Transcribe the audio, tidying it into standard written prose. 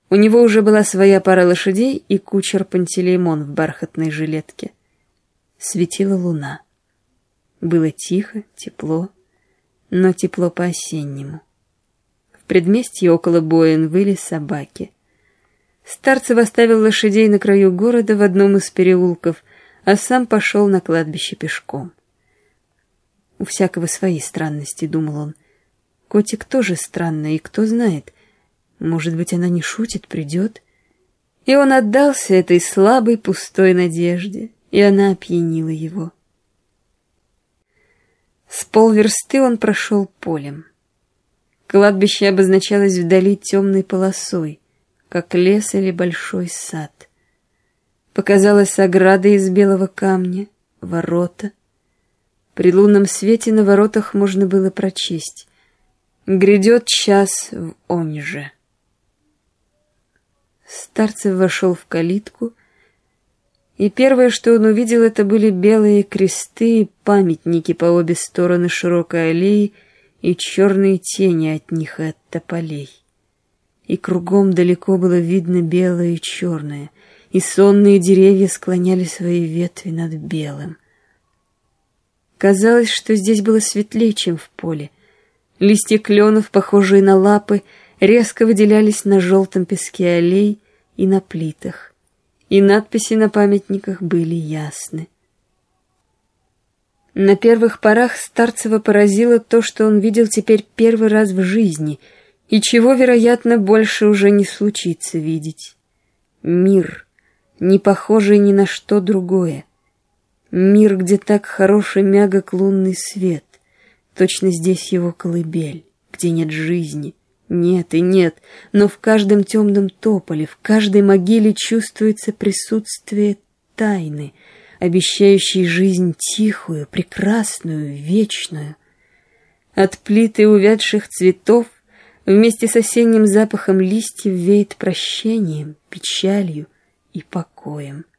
У него уже была своя пара лошадей и кучер Пантелеймон в бархатной жилетке. Светила луна. Было тихо, тепло, но тепло по-осеннему. В предместье около Боин выли собаки. Старцев оставил лошадей на краю города в одном из переулков, а сам пошел на кладбище пешком. У всякого свои странности, думал он. Котик тоже странный, и кто знает, может быть, она не шутит, придет. И он отдался этой слабой, пустой надежде, и она опьянила его. С полверсты он прошел полем. Кладбище обозначалось вдали темной полосой, как лес или большой сад. Показалась ограда из белого камня, ворота. При лунном свете на воротах можно было прочесть: «Грядет час в Онже». Старцев вошел в калитку, и первое, что он увидел, это были белые кресты и памятники по обе стороны широкой аллеи и черные тени от них и от тополей. И кругом далеко было видно белое и черное, и сонные деревья склоняли свои ветви над белым. Казалось, что здесь было светлее, чем в поле. Листья кленов, похожие на лапы, резко выделялись на желтом песке аллей и на плитах, и надписи на памятниках были ясны. На первых порах Старцева поразило то, что он видел теперь первый раз в жизни, и чего, вероятно, больше уже не случится видеть. Мир, не похожий ни на что другое. Мир, где так хорош и мягок лунный свет, точно здесь его колыбель, где нет жизни. Нет и нет, но в каждом темном тополе, в каждой могиле чувствуется присутствие тайны, обещающей жизнь тихую, прекрасную, вечную. От плиты увядших цветов вместе с осенним запахом листьев веет прощением, печалью и покоем.